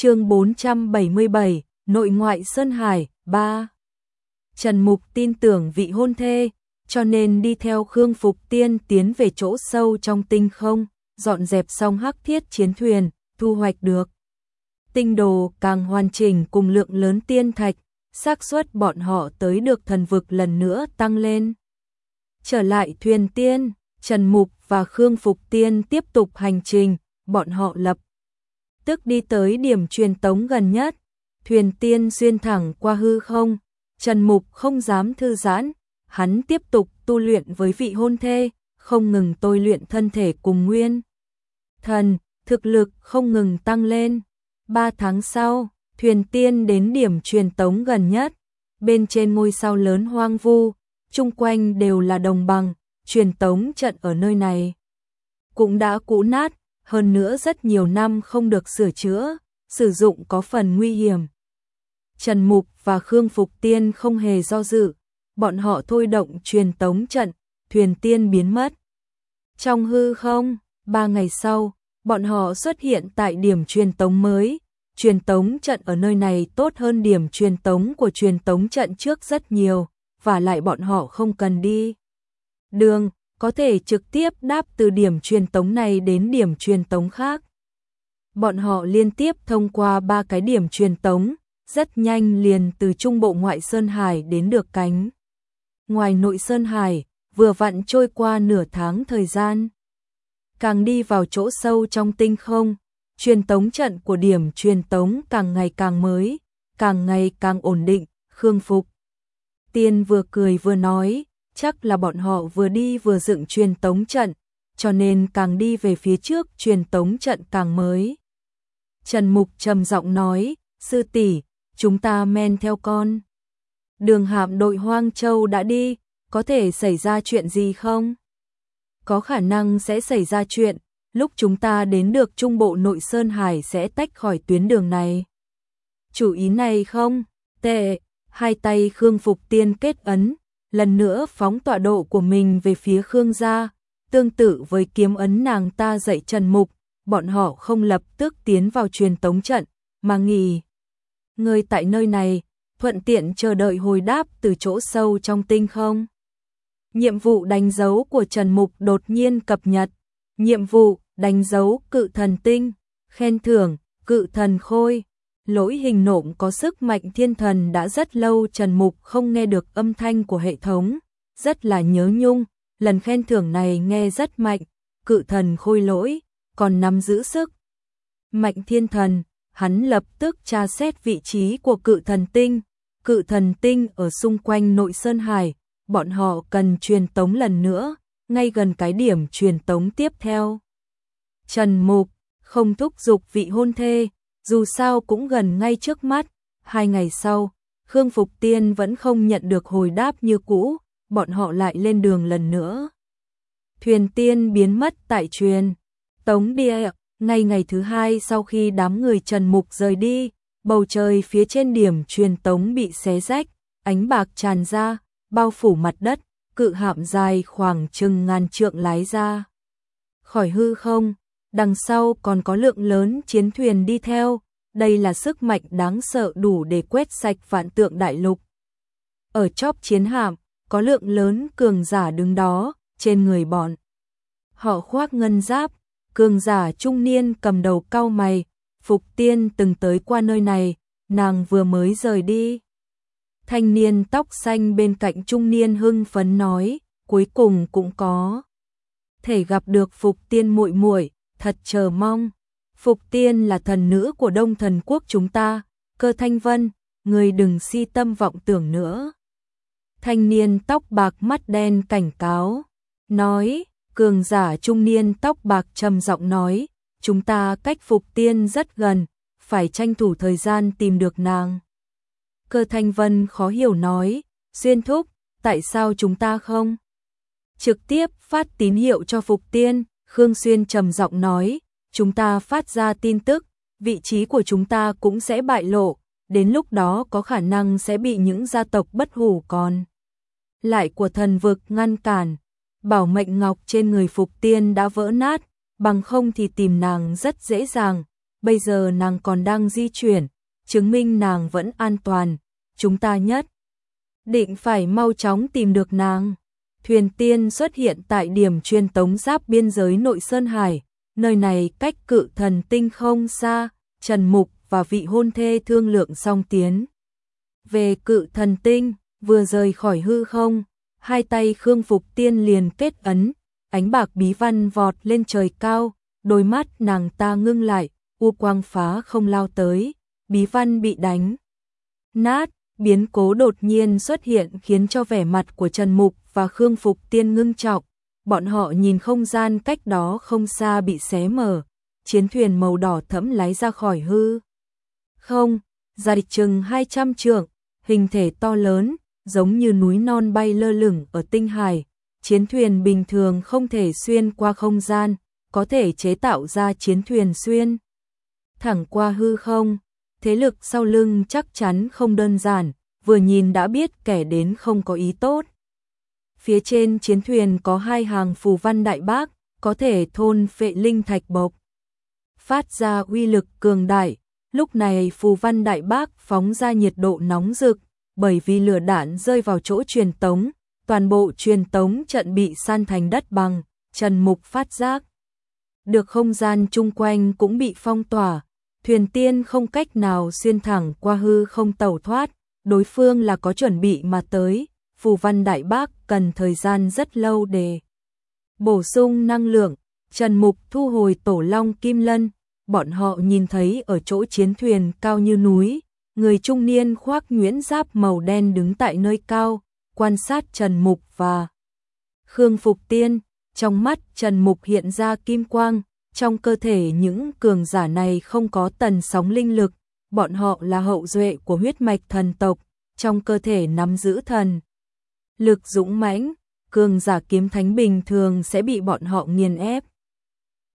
Chương 477, Nội ngoại Sơn Hải 3. Trần Mục tin tưởng vị hôn thê, cho nên đi theo Khương Phục Tiên tiến về chỗ sâu trong tinh không, dọn dẹp xong hắc thiết chiến thuyền, thu hoạch được tinh đồ càng hoàn chỉnh cùng lượng lớn tiên thạch, xác suất bọn họ tới được thần vực lần nữa tăng lên. Trở lại thuyền tiên, Trần Mục và Khương Phục Tiên tiếp tục hành trình, bọn họ lập tức đi tới điểm truyền tống gần nhất. Thuyền tiên xuyên thẳng qua hư không, Trần Mục không dám thư giãn, hắn tiếp tục tu luyện với vị hôn thê, không ngừng tôi luyện thân thể cùng nguyên thần, thực lực không ngừng tăng lên. 3 tháng sau, thuyền tiên đến điểm truyền tống gần nhất, bên trên ngôi sao lớn hoang vu, chung quanh đều là đồng bằng, truyền tống trận ở nơi này cũng đã cũ nát, hơn nữa rất nhiều năm không được sửa chữa, sử dụng có phần nguy hiểm. Trần Mục và Khương Phục Tiên không hề do dự, bọn họ thôi động truyền tống trận, thuyền tiên biến mất trong hư không. 3 ngày sau, bọn họ xuất hiện tại điểm truyền tống mới. Truyền tống trận ở nơi này tốt hơn điểm truyền tống của truyền tống trận trước rất nhiều, và lại bọn họ không cần đi đường, có thể trực tiếp đáp từ điểm truyền tống này đến điểm truyền tống khác. Bọn họ liên tiếp thông qua 3 cái điểm truyền tống, rất nhanh liền từ trung bộ ngoại Sơn Hải đến được cánh ngoài nội Sơn Hải, vừa vặn trôi qua nửa tháng thời gian. Càng đi vào chỗ sâu trong tinh không, truyền tống trận của điểm truyền tống càng ngày càng mới, càng ngày càng ổn định. Khương Phục Tiên vừa cười vừa nói, chắc là bọn họ vừa đi vừa dựng truyền tống trận, cho nên càng đi về phía trước truyền tống trận càng mới. Trần Mục trầm giọng nói, sư tỷ, chúng ta men theo con đường hạm đội Hoang Châu đã đi, có thể xảy ra chuyện gì không? Có khả năng sẽ xảy ra chuyện, lúc chúng ta đến được trung bộ nội Sơn Hải sẽ tách khỏi tuyến đường này. Chủ ý này không tệ. Hai tay Khương Phục Tiên kết ấn, lần nữa phóng tọa độ của mình về phía Khương gia, tương tự với kiếm ấn nàng ta dạy Trần Mục, bọn họ không lập tức tiến vào truyền tống trận, mà nghỉ ngơi tại nơi này, thuận tiện chờ đợi hồi đáp từ chỗ sâu trong tinh không. Nhiệm vụ đánh dấu của Trần Mục đột nhiên cập nhật. Nhiệm vụ đánh dấu cự thần tinh, khen thưởng cự thần khôi. Lỗi hình nộm có sức mạnh thiên thần đã rất lâu Trần Mục không nghe được âm thanh của hệ thống, rất là nhớ nhung, lần khen thưởng này nghe rất mạnh, cự thần khôi lỗi, còn nắm giữ sức mạnh thiên thần, hắn lập tức tra xét vị trí của cự thần tinh ở xung quanh nội Sơn Hải, bọn họ cần truyền tống lần nữa, ngay gần cái điểm truyền tống tiếp theo. Trần Mục không thúc giục vị hôn thê, dù sao cũng gần ngay trước mắt. 2 ngày sau, Khương Phục Tiên vẫn không nhận được hồi đáp như cũ, bọn họ lại lên đường lần nữa. Thuyền tiên biến mất tại truyền tống địa, ngày thứ 2 sau khi đám người Trần Mục rời đi, bầu trời phía trên điểm truyền tống bị xé rách, ánh bạc tràn ra, bao phủ mặt đất, cự hạm dài khoảng chừng ngàn trượng lái ra khỏi hư không. Đằng sau còn có lượng lớn chiến thuyền đi theo, đây là sức mạnh đáng sợ đủ để quét sạch vạn tượng đại lục. Ở chóp chiến hạm, có lượng lớn cường giả đứng đó, trên người bọn họ khoác ngân giáp, cường giả trung niên cầm đầu cau mày. Phục Tiên từng tới qua nơi này, nàng vừa mới rời đi. Thanh niên tóc xanh bên cạnh trung niên hưng phấn nói, cuối cùng cũng có thể gặp được Phục Tiên muội muội, thật chờ mong. Phục Tiên là thần nữ của Đông Thần Quốc chúng ta, Cơ Thanh Vân, người đừng si tâm vọng tưởng nữa. Thanh niên tóc bạc mắt đen cảnh cáo, nói, cường giả trung niên tóc bạc trầm giọng nói, chúng ta cách Phục Tiên rất gần, phải tranh thủ thời gian tìm được nàng. Cơ Thanh Vân khó hiểu nói, Xuyên thúc, tại sao chúng ta không trực tiếp phát tín hiệu cho Phục Tiên? Khương Xuyên trầm giọng nói, chúng ta phát ra tin tức, vị trí của chúng ta cũng sẽ bại lộ, đến lúc đó có khả năng sẽ bị những gia tộc bất hủ còn lại của thần vực ngăn cản. Bảo mệnh ngọc trên người Phục Tiên đã vỡ nát, bằng không thì tìm nàng rất dễ dàng, bây giờ nàng còn đang di chuyển, chứng minh nàng vẫn an toàn, chúng ta nhất định phải mau chóng tìm được nàng. Thuyền tiên xuất hiện tại điểm truyền tống giáp biên giới nội Sơn Hải, nơi này cách Cự Thần Tinh không xa, Trần Mục và vị hôn thê thương lượng xong tiến về Cự Thần Tinh, vừa rời khỏi hư không, hai tay Khương Phục Tiên liền kết ấn, ánh bạc bí văn vọt lên trời cao, đôi mắt nàng ta ngưng lại, u quang phá không lao tới, bí văn bị đánh nát. Biến cố đột nhiên xuất hiện khiến cho vẻ mặt của Trần Mục và Khương Phục Tiên ngưng trọng, bọn họ nhìn không gian cách đó không xa bị xé mở, chiến thuyền màu đỏ thẫm lái ra khỏi hư không, dài chừng 200 trượng, hình thể to lớn, giống như núi non bay lơ lửng ở tinh hải. Chiến thuyền bình thường không thể xuyên qua không gian, có thể chế tạo ra chiến thuyền xuyên thẳng qua hư không. Thế lực sau lưng chắc chắn không đơn giản, vừa nhìn đã biết kẻ đến không có ý tốt. Phía trên chiến thuyền có hai hàng phù văn đại bác, có thể thôn phệ linh thạch bộc phát ra uy lực cường đại. Lúc này phù văn đại bác phóng ra nhiệt độ nóng rực, bởi vì lửa đạn rơi vào chỗ truyền tống, toàn bộ truyền tống trận bị san thành đất bằng. Trần Mục phát giác được không gian chung quanh cũng bị phong tỏa, thuyền tiên không cách nào xuyên thẳng qua hư không tẩu thoát, đối phương là có chuẩn bị mà tới, phù văn đại bác cần thời gian rất lâu để bổ sung năng lượng. Trần Mục thu hồi tổ long kim lân, bọn họ nhìn thấy ở chỗ chiến thuyền cao như núi, người trung niên khoác nhuyễn giáp màu đen đứng tại nơi cao, quan sát Trần Mục và Khương Phục Tiên. Trong mắt Trần Mục hiện ra kim quang, trong cơ thể những cường giả này không có tần sóng linh lực, bọn họ là hậu duệ của huyết mạch thần tộc, trong cơ thể nắm giữ thần lực dũng mãnh, cường giả kiếm thánh bình thường sẽ bị bọn họ nghiền ép.